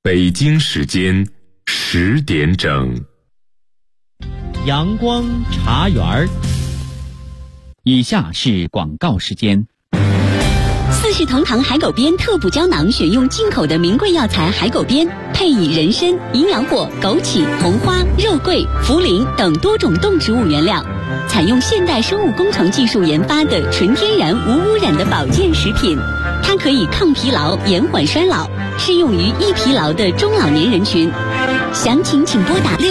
北京时间10点整。 阳光茶园，以下是广告时间。 四世同堂海狗鞭特补胶囊选用进口的名贵药材海狗鞭，配以人参、营养果、枸杞、红花、肉桂、茯苓等多种动植物原料，采用现代生物工程技术研发的纯天然无污染的保健食品。它可以抗疲劳、延缓衰老，适用于易疲劳的中老年人群。详情请拨打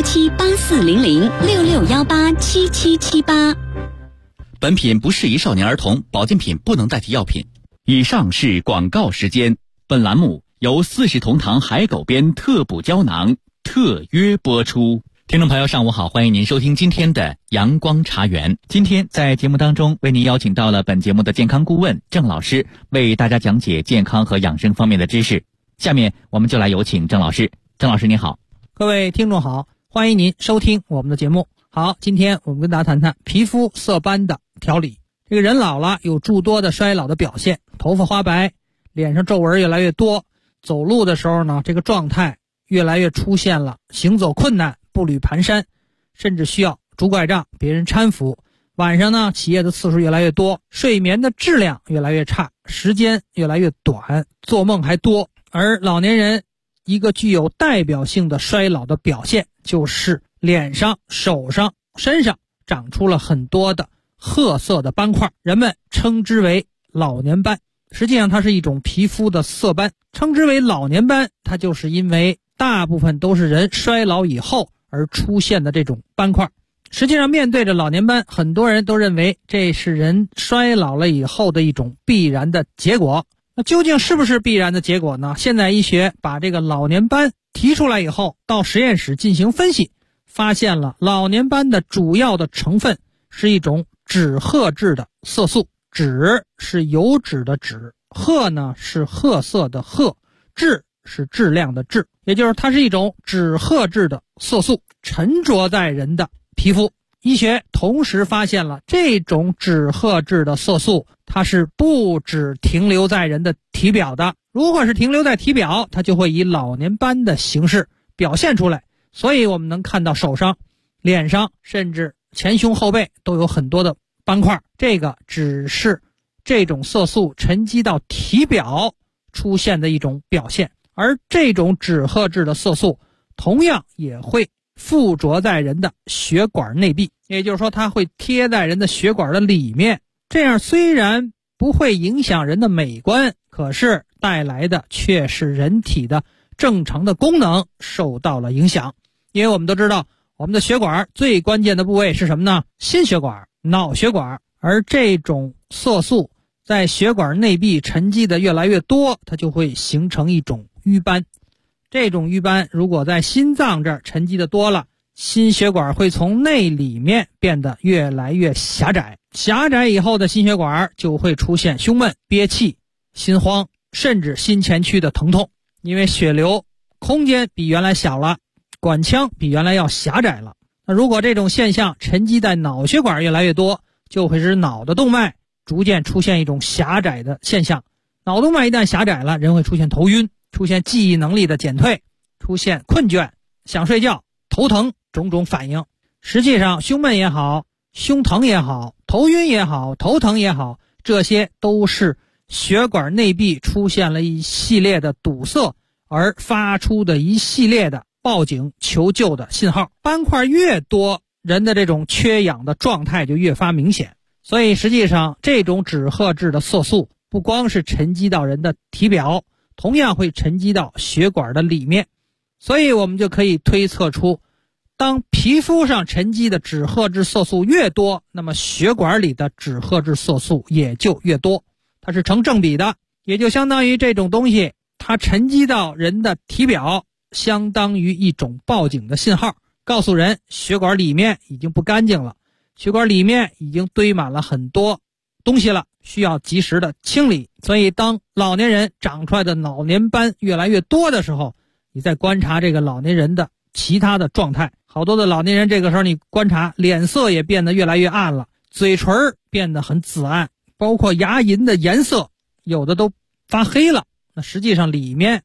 6617840066187778。 本品不适宜少年儿童，保健品不能代替药品。以上是广告时间。本栏目由四世同堂海狗鞭特补胶囊特约播出。听众朋友上午好，欢迎您收听今天的阳光茶园。今天在节目当中为您邀请到了本节目的健康顾问郑老师，为大家讲解健康和养生方面的知识。下面我们就来有请郑老师。郑老师您好。 各位听众好，欢迎您收听我们的节目。好，今天我们跟大家谈谈皮肤色斑的调理。这个人老了有诸多的衰老的表现，头发花白，脸上皱纹越来越多，走路的时候呢，这个状态越来越出现了行走困难，步履蹒跚，甚至需要拄拐杖别人搀扶。晚上呢，起夜的次数越来越多，睡眠的质量越来越差，时间越来越短，做梦还多。而老年人一个具有代表性的衰老的表现，就是脸上、手上、身上长出了很多的褐色的斑块，人们称之为老年斑。实际上它是一种皮肤的色斑，称之为老年斑，它就是因为大部分都是人衰老以后而出现的这种斑块。实际上面对着老年斑，很多人都认为这是人衰老了以后的一种必然的结果。那究竟是不是必然的结果呢？现代医学把这个老年斑提出来以后，到实验室进行分析，发现了老年斑的主要的成分是一种脂褐质的色素。脂是油脂的脂，褐呢是褐色的褐，质是质量的质，也就是它是一种脂褐质的色素，沉着在人的皮肤。医学同时发现了这种脂褐质的色素，它是不只停留在人的体表的，如果是停留在体表，它就会以老年斑的形式表现出来。所以我们能看到手上、脸上，甚至前胸后背都有很多的斑块，这个只是这种色素沉积到体表出现的一种表现。而这种脂褐质的色素同样也会附着在人的血管内壁，也就是说它会贴在人的血管的里面，这样虽然不会影响人的美观，可是带来的却是人体的正常的功能受到了影响。因为我们都知道我们的血管最关键的部位是什么呢？心血管、脑血管。而这种色素在血管内壁沉积的越来越多，它就会形成一种瘀斑。这种瘀斑如果在心脏这儿沉积的多了，心血管会从内里面变得越来越狭窄，狭窄以后的心血管就会出现胸闷、憋气、心慌，甚至心前区的疼痛。因为血流空间比原来小了，管腔比原来要狭窄了。那如果这种现象沉积在脑血管越来越多，就会使脑的动脉逐渐出现一种狭窄的现象。脑动脉一旦狭窄了，人会出现头晕，出现记忆能力的减退，出现困倦、想睡觉、头疼种种反应。实际上胸闷也好，胸疼也好，头晕也好，头疼也好，这些都是血管内壁出现了一系列的堵塞而发出的一系列的报警求救的信号。斑块越多，人的这种缺氧的状态就越发明显。所以实际上这种脂褐质的色素不光是沉积到人的体表，同样会沉积到血管的里面。所以我们就可以推测出，当皮肤上沉积的脂褐质色素越多，那么血管里的脂褐质色素也就越多，它是成正比的。也就相当于这种东西它沉积到人的体表，相当于一种报警的信号，告诉人血管里面已经不干净了，血管里面已经堆满了很多东西了，需要及时的清理。所以当老年人长出来的老年斑越来越多的时候，你再观察这个老年人的其他的状态，好多的老年人这个时候你观察脸色也变得越来越暗了，嘴唇变得很紫暗，包括牙龈的颜色有的都发黑了，那实际上里面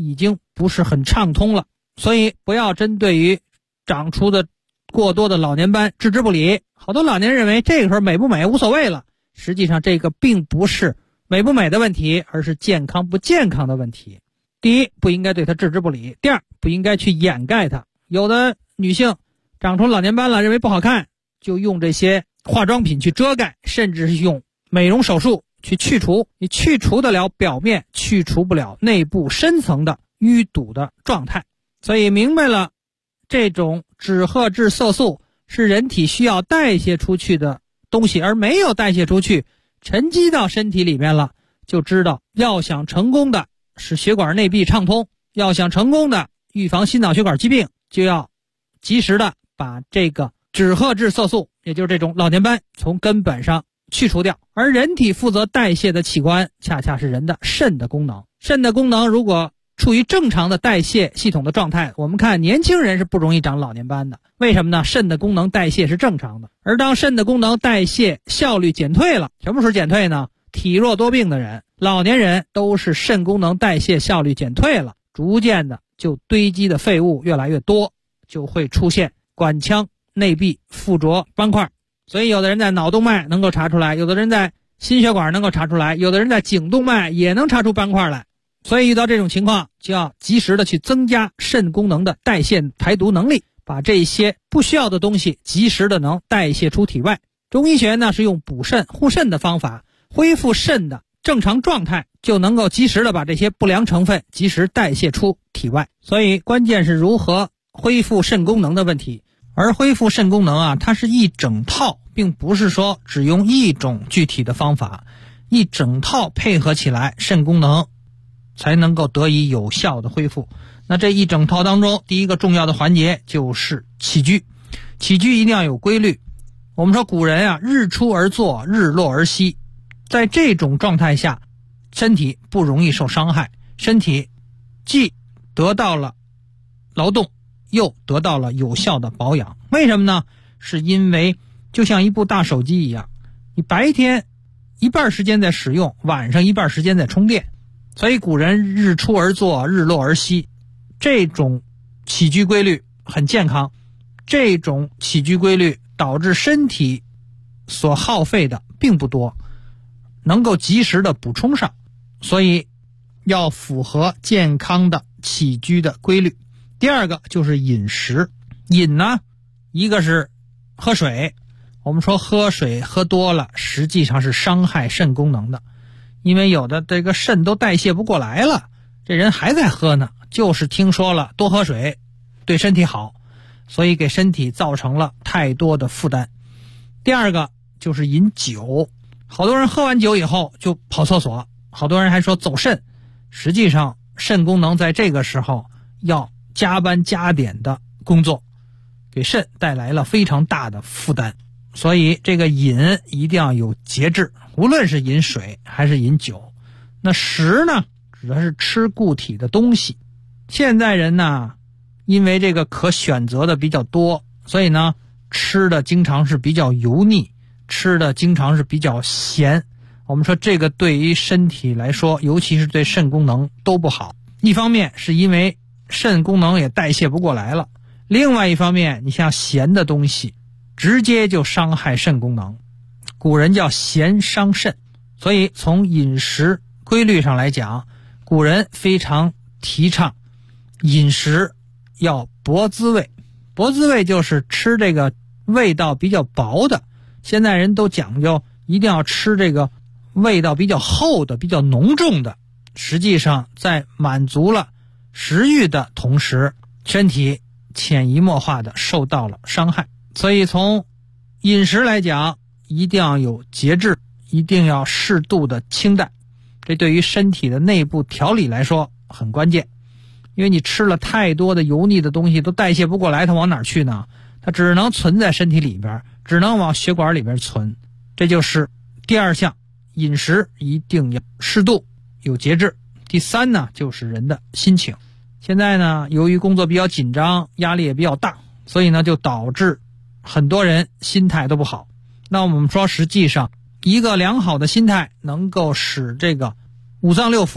已经不是很畅通了。所以不要针对于长出的过多的老年斑置之不理。好多老年人认为这个时候美不美无所谓了，实际上这个并不是美不美的问题，而是健康不健康的问题。第一，不应该对它置之不理；第二，不应该去掩盖它。有的女性长出老年斑了，认为不好看，就用这些化妆品去遮盖，甚至是用美容手术去去除。你去除得了表面，去除不了内部深层的淤堵的状态。所以明白了这种脂褐质色素是人体需要代谢出去的东西，而没有代谢出去，沉积到身体里面了，就知道要想成功的使血管内壁畅通，要想成功的预防心脑血管疾病，就要及时的把这个脂褐质色素，也就是这种老年斑从根本上去除掉。而人体负责代谢的器官恰恰是人的肾的功能。肾的功能如果处于正常的代谢系统的状态，我们看年轻人是不容易长老年斑的。为什么呢？肾的功能代谢是正常的。而当肾的功能代谢效率减退了，什么时候减退呢？体弱多病的人，老年人都是肾功能代谢效率减退了，逐渐的就堆积的废物越来越多，就会出现管腔内壁附着斑块。所以有的人在脑动脉能够查出来，有的人在心血管能够查出来，有的人在颈动脉也能查出斑块来。所以遇到这种情况，就要及时的去增加肾功能的代谢排毒能力，把这些不需要的东西及时的能代谢出体外。中医学呢是用补肾护肾的方法，恢复肾的正常状态，就能够及时的把这些不良成分及时代谢出体外。所以关键是如何恢复肾功能的问题。而恢复肾功能啊，它是一整套，并不是说只用一种具体的方法，一整套配合起来，肾功能才能够得以有效的恢复。那这一整套当中，第一个重要的环节就是起居。起居一定要有规律。我们说古人啊，日出而作，日落而息，在这种状态下，身体不容易受伤害，身体既得到了劳动，又得到了有效的保养。为什么呢？是因为就像一部大手机一样，你白天一半时间在使用，晚上一半时间在充电。所以古人日出而作，日落而息，这种起居规律很健康。这种起居规律导致身体所耗费的并不多，能够及时的补充上。所以要符合健康的起居的规律。第二个就是饮食。饮呢，一个是喝水。我们说喝水喝多了实际上是伤害肾功能的，因为有的这个肾都代谢不过来了，这人还在喝呢，就是听说了多喝水对身体好，所以给身体造成了太多的负担。第二个就是饮酒。好多人喝完酒以后就跑厕所，好多人还说走肾，实际上肾功能在这个时候要加班加点的工作，给肾带来了非常大的负担。所以这个饮一定要有节制，无论是饮水还是饮酒。那食呢，指的是吃固体的东西。现在人呢，因为这个可选择的比较多，所以呢吃的经常是比较油腻，吃的经常是比较咸。我们说这个对于身体来说，尤其是对肾功能都不好。一方面是因为肾功能也代谢不过来了，另外一方面你像咸的东西直接就伤害肾功能，古人叫咸伤肾。所以从饮食规律上来讲，古人非常提倡饮食要薄滋味。薄滋味就是吃这个味道比较薄的，现在人都讲究一定要吃这个味道比较厚的，比较浓重的。实际上在满足了食欲的同时，身体潜移默化的受到了伤害。所以从饮食来讲，一定要有节制，一定要适度的清淡，这对于身体的内部调理来说很关键。因为你吃了太多的油腻的东西都代谢不过来，它往哪儿去呢？它只能存在身体里边，只能往血管里边存。这就是第二项，饮食一定要适度有节制。第三呢，就是人的心情。现在呢，由于工作比较紧张，压力也比较大，所以呢就导致很多人心态都不好。那我们说实际上一个良好的心态能够使这个五脏六腑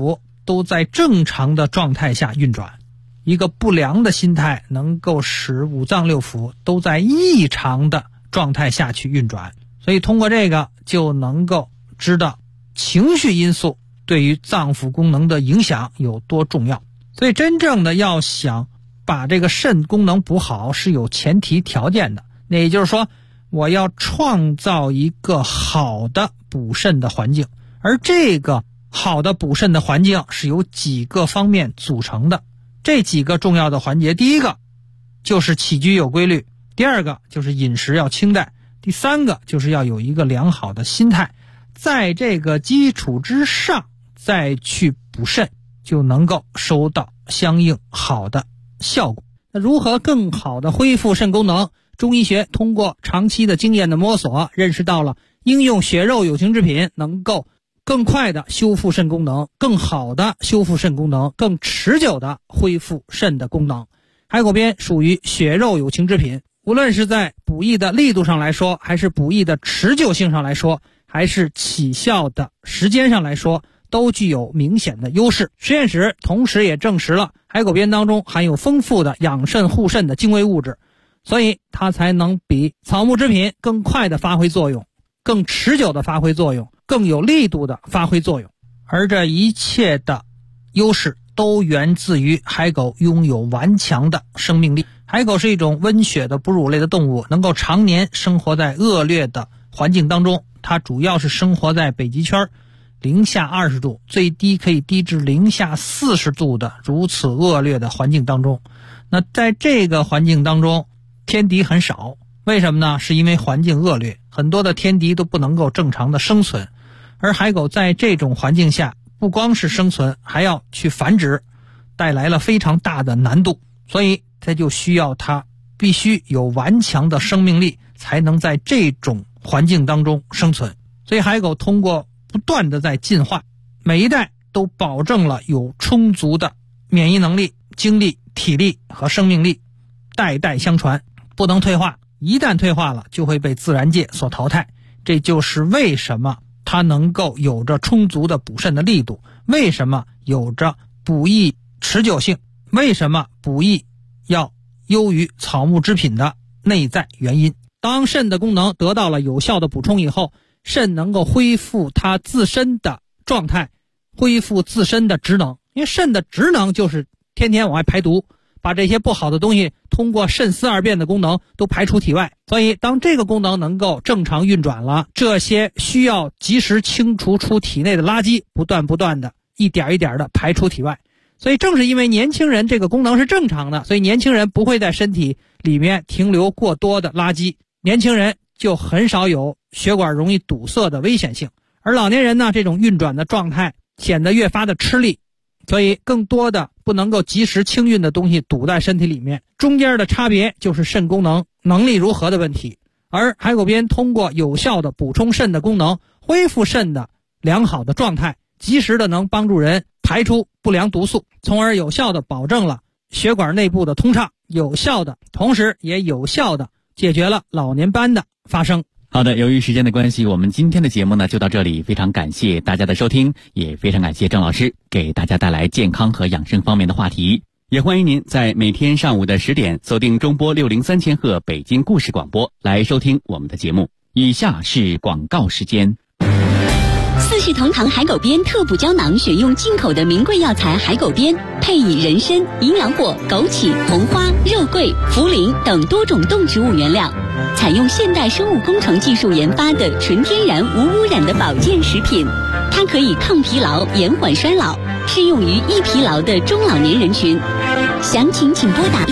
都在正常的状态下运转。一个不良的心态能够使五脏六腑都在异常的状态下去运转，所以通过这个就能够知道情绪因素对于脏腑功能的影响有多重要。所以真正的要想把这个肾功能补好是有前提条件的，那也就是说我要创造一个好的补肾的环境，而这个好的补肾的环境是由几个方面组成的。这几个重要的环节，第一个就是起居有规律，第二个就是饮食要清淡，第三个就是要有一个良好的心态，在这个基础之上再去补肾，就能够收到相应好的效果。那如何更好的恢复肾功能？中医学通过长期的经验的摸索，认识到了应用血肉有情之品能够更快的修复肾功能，更好的修复肾功能，更持久的恢复肾的功能。海口边属于血肉有情之品，无论是在补益的力度上来说，还是补益的持久性上来说，还是起效的时间上来说，都具有明显的优势。实验室同时也证实了海口边当中含有丰富的养肾护肾的精微物质，所以它才能比草木之品更快的发挥作用，更持久的发挥作用，更有力度的发挥作用。而这一切的优势都源自于海狗拥有顽强的生命力。海狗是一种温血的哺乳类的动物，能够常年生活在恶劣的环境当中。它主要是生活在北极圈零下20度，最低可以低至零下40度的如此恶劣的环境当中。那在这个环境当中，天敌很少，为什么呢？是因为环境恶劣，很多的天敌都不能够正常的生存，而海狗在这种环境下不光是生存，还要去繁殖，带来了非常大的难度，所以它就需要它必须有顽强的生命力，才能在这种环境当中生存。所以海狗通过不断的在进化，每一代都保证了有充足的免疫能力、精力、体力和生命力，代代相传，不能退化，一旦退化了就会被自然界所淘汰。这就是为什么它能够有着充足的补肾的力度，为什么有着补益持久性，为什么补益要优于草木之品的内在原因。当肾的功能得到了有效的补充以后，肾能够恢复它自身的状态，恢复自身的职能。因为肾的职能就是天天往外排毒，把这些不好的东西通过肾丝二便的功能都排出体外。所以当这个功能能够正常运转了，这些需要及时清除出体内的垃圾，不断的一点一点的排出体外。所以正是因为年轻人这个功能是正常的，所以年轻人不会在身体里面停留过多的垃圾，年轻人就很少有血管容易堵塞的危险性。而老年人呢，这种运转的状态显得越发的吃力，所以更多的不能够及时清运的东西堵在身体里面，中间的差别就是肾功能能力如何的问题。而海狗鞭通过有效的补充肾的功能，恢复肾的良好的状态，及时的能帮助人排出不良毒素，从而有效的保证了血管内部的通畅，同时也有效的解决了老年斑的发生。 好的，由于时间的关系，我们今天的节目呢就到这里，非常感谢大家的收听，也非常感谢郑老师给大家带来健康和养生方面的话题。也欢迎您在每天上午的10点锁定中波603千赫北京故事广播来收听我们的节目。以下是广告时间。 四世同堂海狗鞭特补胶囊选用进口的名贵药材海狗鞭，配以人参、营养果、枸杞、红花、肉桂、茯苓等多种动植物原料，采用现代生物工程技术研发的纯天然无污染的保健食品。它可以抗疲劳、延缓衰老，适用于易疲劳的中老年人群。详情请拨打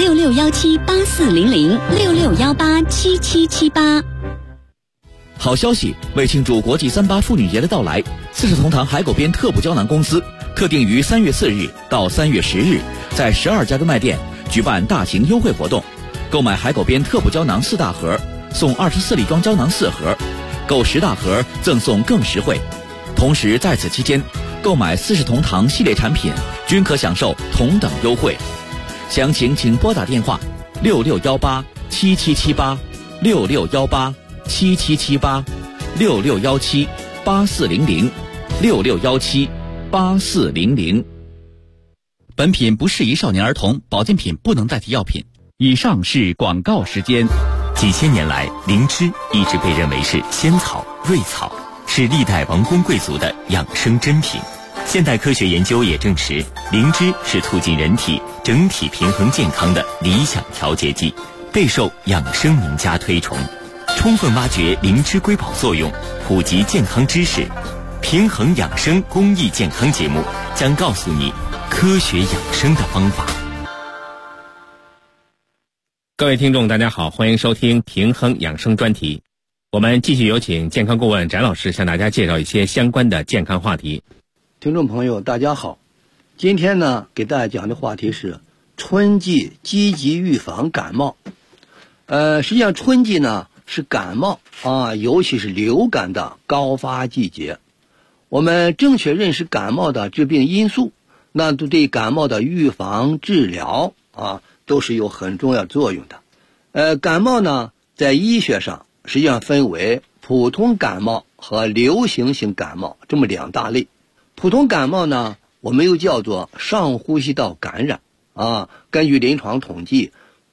6617840066187778。 好消息！为庆祝国际3·8妇女节的到来，四世同堂海狗鞭特补胶囊公司特定于3月4日到3月10日，在12家专卖店举办大型优惠活动。购买海狗鞭特补胶囊4大盒，送24粒装胶囊4盒，购10大盒赠送更实惠。同时在此期间，购买四世同堂系列产品均可享受同等优惠。详情请拨打电话66187778661877786617840066178400。 本品不适宜少年儿童，保健品不能代替药品。以上是广告时间。 几千年来，灵芝一直被认为是仙草、瑞草，是历代王公贵族的养生珍品。现代科学研究也证实，灵芝是促进人体整体平衡健康的理想调节剂，备受养生名家推崇。充分挖掘灵芝瑰宝作用，普及健康知识，平衡养生公益健康节目将告诉你科学养生的方法。 各位听众大家好，欢迎收听平衡养生专题。我们继续有请健康顾问翟老师向大家介绍一些相关的健康话题。 听众朋友大家好，今天呢给大家讲的话题是春季积极预防感冒。实际上春季呢是感冒尤其是流感的高发季节。我们正确认识感冒的致病因素，那对感冒的预防治疗都是有很重要作用的。感冒呢在医学上实际上分为普通感冒和流行性感冒这么两大类。普通感冒呢我们又叫做上呼吸道感染根据临床统计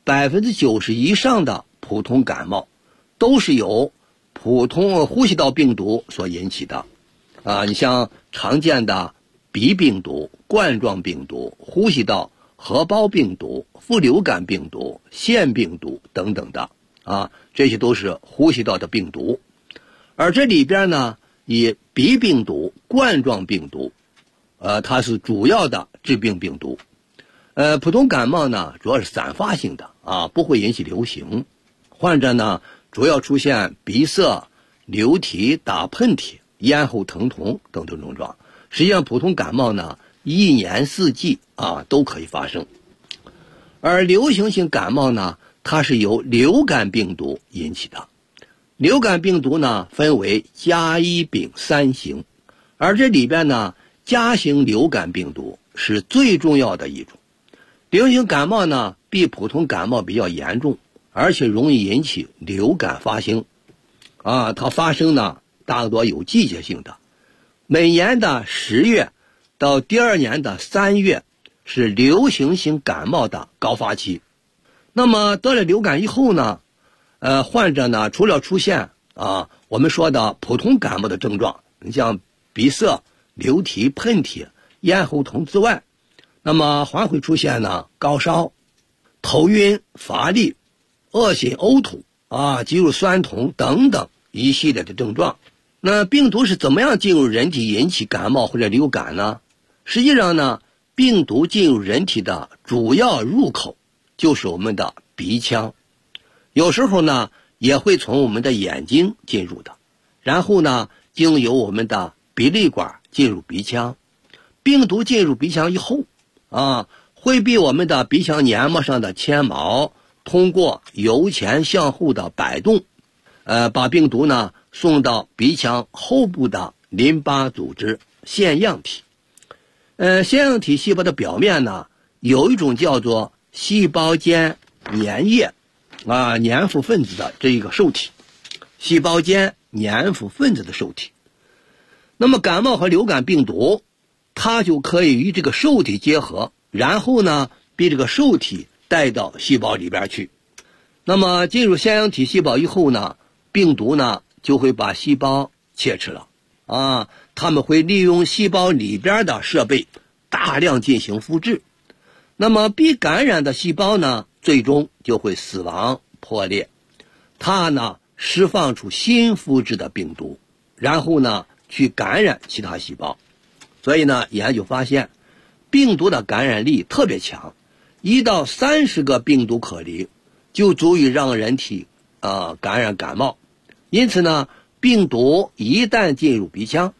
，90%以上的普通感冒都是由普通呼吸道病毒所引起的你像常见的鼻病毒、冠状病毒、呼吸道合胞病毒、副流感病毒、腺病毒等等的这些都是呼吸道的病毒。而这里边呢，以鼻病毒、冠状病毒它是主要的致病病毒。普通感冒呢主要是散发性的不会引起流行。患者呢主要出现鼻塞、流涕、打喷嚏、咽喉疼痛等等症状。实际上普通感冒呢一年四季都可以发生。而流行性感冒呢它是由流感病毒引起的。流感病毒呢分为甲、乙、丙三型，而这里边呢甲型流感病毒是最重要的一种。流行感冒呢比普通感冒比较严重，而且容易引起流感发生它发生呢大多有季节性的。每年的10月到第二年的3月是流行性感冒的高发期。那么得了流感以后呢患者呢除了出现我们说的普通感冒的症状，你像鼻塞、流涕、喷嚏、咽喉痛之外，那么还会出现呢高烧、头晕、乏力、恶心、呕吐肌肉酸痛等等一系列的症状。那病毒是怎么样进入人体引起感冒或者流感呢？实际上呢，病毒进入人体的主要入口就是我们的鼻腔，有时候呢也会从我们的眼睛进入的，然后呢经由我们的鼻泪管进入鼻腔。病毒进入鼻腔以后会被我们的鼻腔黏膜上的纤毛通过由前向后的摆动把病毒呢送到鼻腔后部的淋巴组织腺样体。腺样体细胞的表面呢有一种叫做细胞间粘液粘附分子的这一个受体，细胞间粘附分子的受体。那么感冒和流感病毒它就可以与这个受体结合，然后呢被这个受体带到细胞里边去。那么进入腺样体细胞以后呢，病毒呢就会把细胞切吃了他们会利用细胞里边的设备大量进行复制。那么被感染的细胞呢最终就会死亡破裂，它呢释放出新复制的病毒，然后呢去感染其他细胞。所以呢研究发现病毒的感染力特别强，1到30个病毒颗粒就足以让人体感染感冒。因此呢病毒一旦进入鼻腔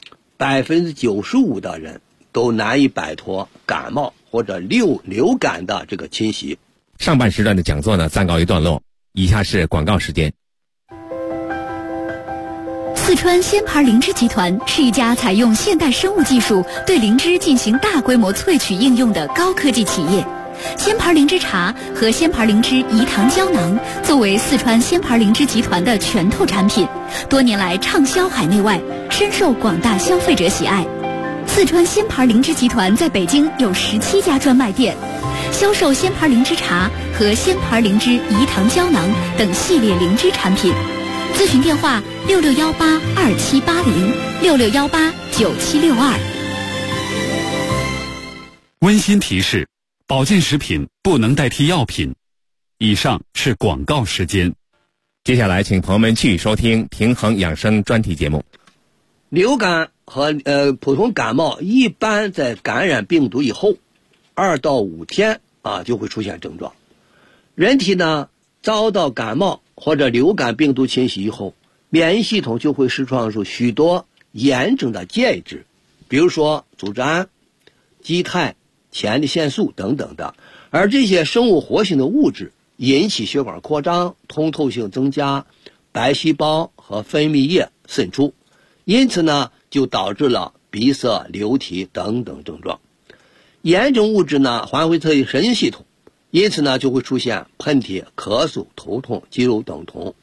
，95%的人都难以摆脱感冒或者流感的这个侵袭。 上半时段的讲座呢暂告一段落，以下是广告时间。 四川仙牌灵芝集团是一家采用现代生物技术对灵芝进行大规模萃取应用的高科技企业。仙牌灵芝茶和仙牌灵芝饴糖胶囊作为四川仙牌灵芝集团的拳头产品，多年来畅销海内外，深受广大消费者喜爱。 四川鲜牌灵芝集团在北京有17家专卖店，销售鲜牌灵芝茶和鲜牌灵芝饴糖胶囊等系列灵芝产品。咨询电话66182780，66189762。 温馨提示：保健食品不能代替药品。以上是广告时间。 接下来，请朋友们继续收听平衡养生专题节目。 流感和普通感冒一般在感染病毒以后2到5天就会出现症状。人体呢遭到感冒或者流感病毒侵袭以后，免疫系统就会释放出许多炎症的介质，比如说组织胺、肌肽、前列腺素等等的，而这些生物活性的物质引起血管扩张、通透性增加、白细胞和分泌液渗出，因此呢就导致了鼻塞、流涕等等症状。炎症物质呢还会刺激神经系统，因此呢就会出现喷嚏、咳嗽、头痛、肌肉疼痛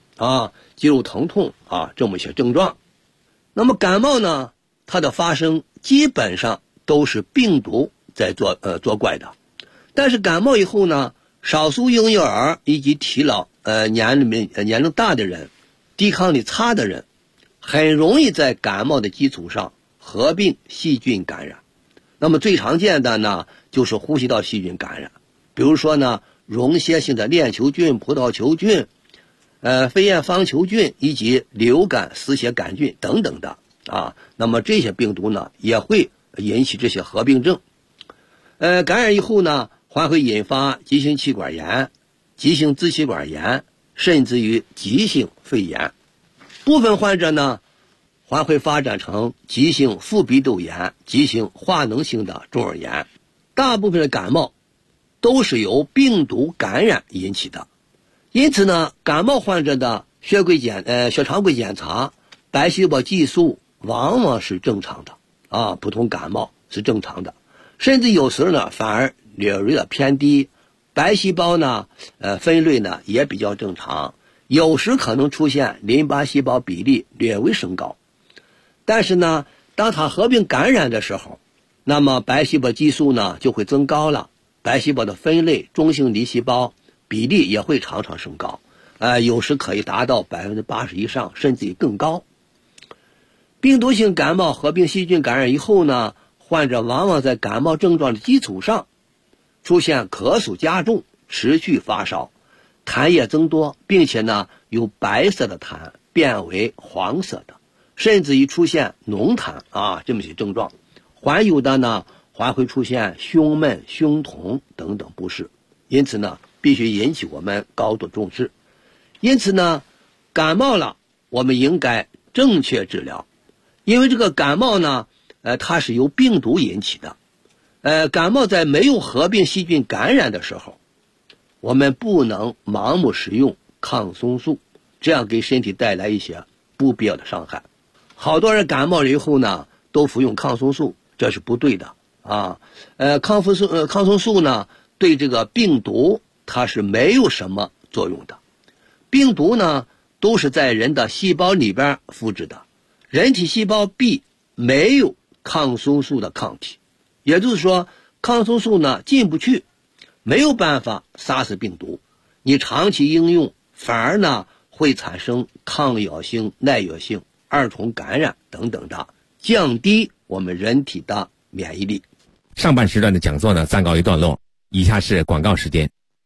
这么一些症状。那么感冒呢，它的发生基本上都是病毒在作怪的，但是感冒以后呢，少数婴幼儿以及体老年龄大的人、抵抗力差的人，很容易在感冒的基础上合并细菌感染。那么最常见的呢就是呼吸道细菌感染，比如说呢溶血性的链球菌、葡萄球菌、肺炎方球菌以及流感丝血杆菌等等的那么这些病毒呢也会引起这些合并症。感染以后呢还会引发急性气管炎、急性支气管炎，甚至于急性肺炎。部分患者呢还会发展成急性副鼻窦炎、急性化脓性的中耳炎。大部分的感冒都是由病毒感染引起的，因此呢感冒患者的血常规检查白细胞计数往往是正常的普通感冒是正常的，甚至有时候呢反而略微的偏低，白细胞呢分类呢也比较正常，有时可能出现淋巴细胞比例略微升高。但是呢当它合并感染的时候，那么白细胞激素呢就会增高了，白细胞的分类中性粒细胞比例也会常常升高，有时可以达到80%以上，甚至于更高。病毒性感冒合并细菌感染以后呢，患者往往在感冒症状的基础上出现咳嗽加重、持续发烧、痰液增多，并且呢由白色的痰变为黄色的，甚至于出现浓痰这么些症状。还有的呢还会出现胸闷、胸痛等等不适，因此呢必须引起我们高度重视。因此呢感冒了我们应该正确治疗，因为这个感冒呢它是由病毒引起的。感冒在没有合并细菌感染的时候，我们不能盲目使用抗生素，这样给身体带来一些不必要的伤害。好多人感冒了以后呢都服用抗生素，这是不对的抗生素呢对这个病毒它是没有什么作用的。病毒呢都是在人的细胞里边复制的，人体细胞壁没有抗生素的抗体，也就是说抗生素呢进不去，没有办法杀死病毒，你长期应用反而呢会产生抗药性、耐药性、二重感染等等的，降低我们人体的免疫力。 上半时段的讲座呢暂告一段落，以下是广告时间。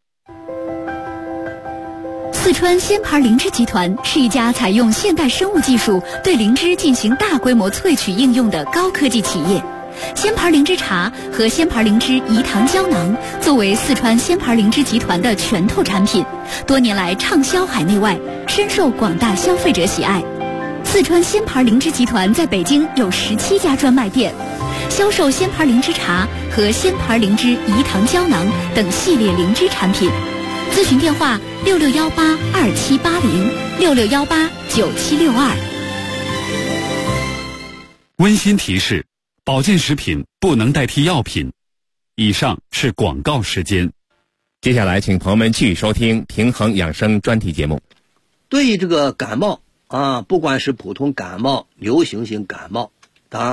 四川鲜牌灵芝集团是一家采用现代生物技术对灵芝进行大规模萃取应用的高科技企业。鲜牌灵芝茶和鲜牌灵芝饴糖胶囊作为四川鲜牌灵芝集团的拳头产品，多年来畅销海内外，深受广大消费者喜爱。四川鲜牌灵芝集团在北京有17家专卖店，销售鲜牌灵芝茶和鲜牌灵芝饴糖胶囊等系列灵芝产品。咨询电话66182780，66189762。 温馨提示：保健食品不能代替药品。以上是广告时间。 接下来请朋友们继续收听平衡养生专题节目。 对于这个感冒不管是普通感冒、流行性感冒，当然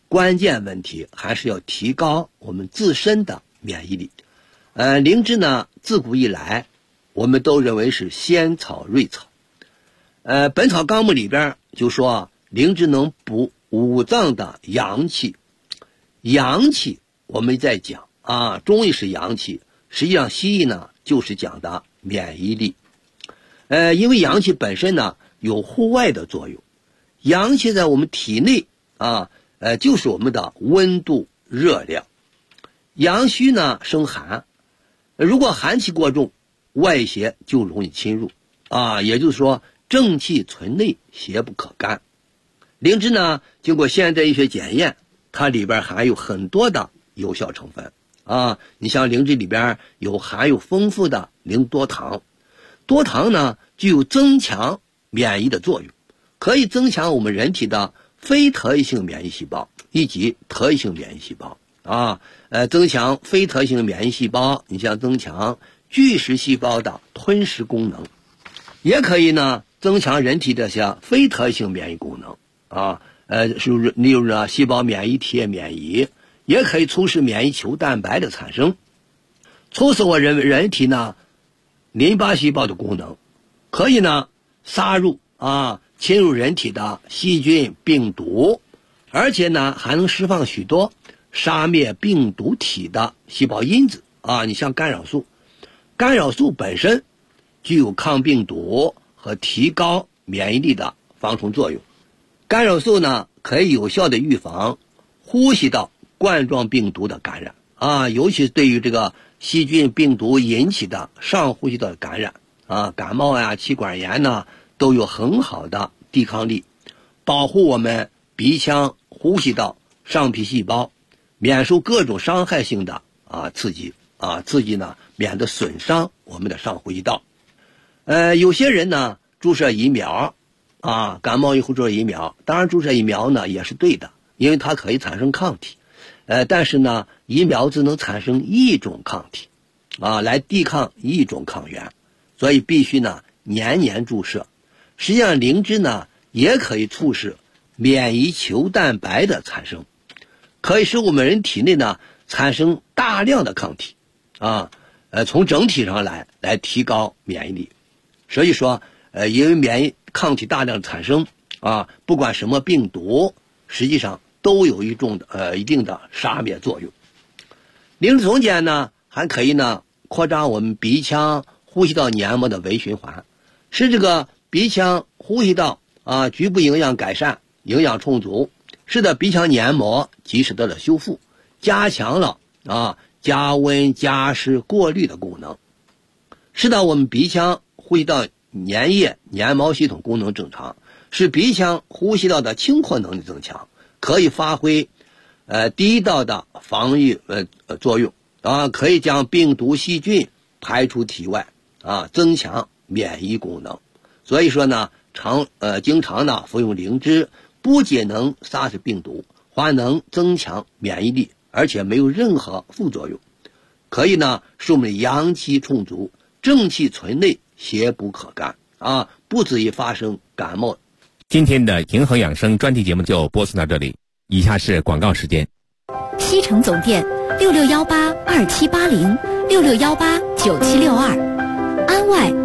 关键问题还是要提高我们自身的免疫力。灵芝呢，自古以来我们都认为是仙草瑞草。本草纲目里边就说灵芝能补五脏的阳气。阳气我们在讲啊，中医是阳气，实际上西医呢就是讲的免疫力。因为阳气本身呢有户外的作用，阳气在我们体内啊，就是我们的温度热量。阳虚呢生寒，如果寒气过重，外邪就容易侵入啊，也就是说正气存内，邪不可干。灵芝呢经过现代医学检验，它里边含有很多的有效成分啊。你像灵芝里边含有丰富的灵多糖，多糖呢具有增强免疫的作用，可以增强我们人体的非特异性免疫细胞以及特异性免疫细胞啊。增强非特异性免疫细胞，你像增强巨噬细胞的吞噬功能，也可以呢增强人体这些非特异性免疫功能啊。例如呢细胞免疫体免疫，也可以促使免疫球蛋白的产生，促使我人体呢淋巴细胞的功能，可以呢杀入侵入人体的细菌病毒，而且呢还能释放许多杀灭病毒体的细胞因子啊。你像干扰素，干扰素本身具有抗病毒和提高免疫力的防虫作用。干扰素呢可以有效的预防呼吸道冠状病毒的感染啊，尤其是对于这个细菌病毒引起的上呼吸道的感染啊，感冒呀、气管炎呢都有很好的抵抗力，保护我们鼻腔呼吸道上皮细胞免受各种伤害性的刺激呢，免得损伤我们的上呼吸道。有些人呢注射疫苗感冒以后注射疫苗，当然注射疫苗呢也是对的，因为它可以产生抗体，但是呢疫苗只能产生一种抗体来抵抗一种抗原，所以必须呢年年注射。实际上灵芝呢也可以促使免疫球蛋白的产生，可以使我们人体内呢产生大量的抗体从整体上来提高免疫力。所以说因为免疫抗体大量产生不管什么病毒实际上都有一定的杀灭作用。灵芝总碱呢还可以呢扩张我们鼻腔呼吸道黏膜的微循环，使这个鼻腔呼吸道局部营养改善，营养充足，使得鼻腔黏膜及时得到修复，加强了加温加湿过滤的功能，使得我们鼻腔呼吸道粘液粘毛系统功能正常，使鼻腔呼吸道的清扩能力增强，可以发挥第一道的防御作用可以将病毒细菌排出体外增强免疫功能。所以说呢经常呢服用灵芝，不仅能杀死病毒，还能增强免疫力，而且没有任何副作用，可以呢使我们阳气充足，正气存内，邪不可干不至于发生感冒。 今天的平衡养生专题节目就播送到这里，以下是广告时间。 西城总店66182780，66189762，安外